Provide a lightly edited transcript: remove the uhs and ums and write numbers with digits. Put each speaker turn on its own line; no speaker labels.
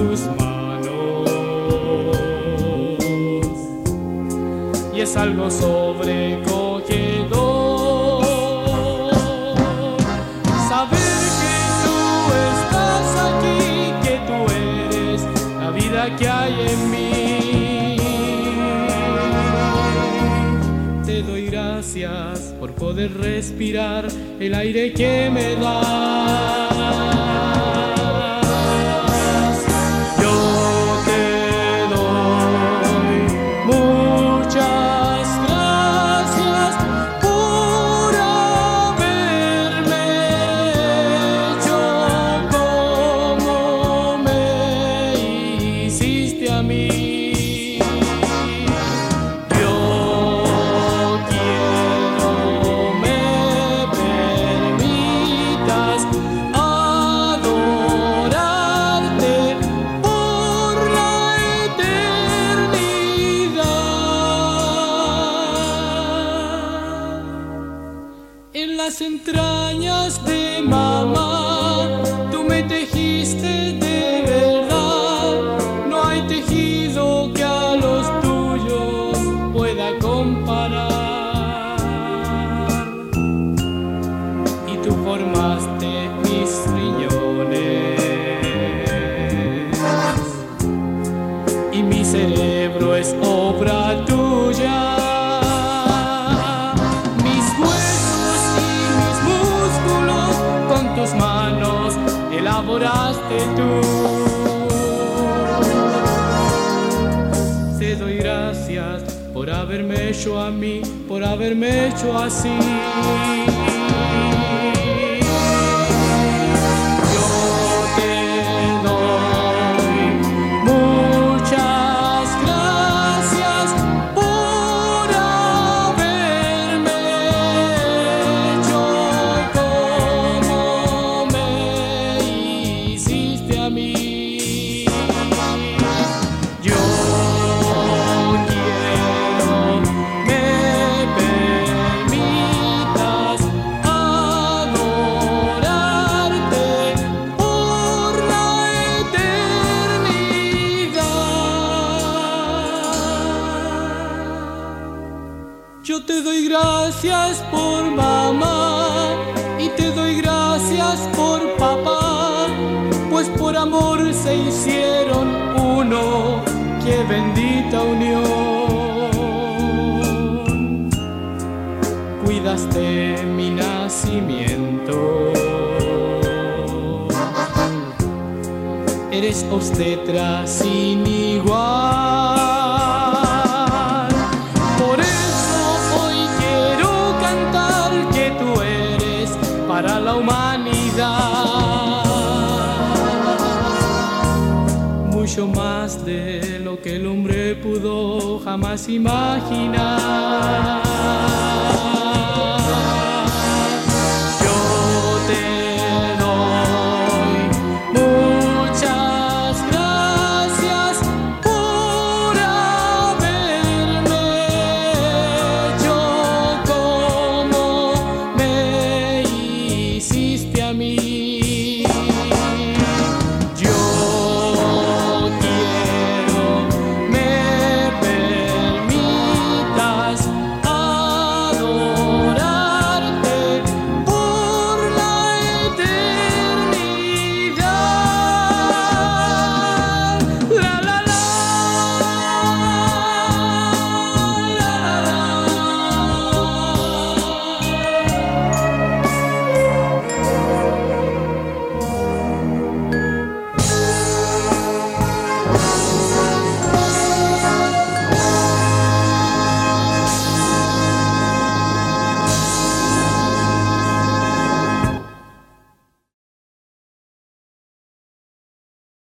tus manos, y es algo sobrecogedor saber que tú estás aquí, que tú eres la vida que hay en mí. Te doy gracias por poder respirar el aire que me das. Yo te doy muchas gracias por haberme hecho como me hiciste a mí. En las entrañas de mamá, tú me tejiste de verdad. No hay tejido que a los tuyos pueda comparar. Y tú formaste mis riñones, y mi cerebro es obra tuya. Tus manos elaboraste tú. Te doy gracias por haberme hecho a mí, por haberme hecho así. Yo te doy muchas gracias por haberme hecho a mí. Yo quiero me permitas adorarte por la eternidad. Yo te doy gracias por mamá y te doy gracias por papá, pues por amor se hicieron uno, qué bendita unión. Cuidaste mi nacimiento, eres obstetra sin igual. Por eso hoy quiero cantar que tú eres para la humanidad mucho más de lo que el hombre pudo jamás imaginar.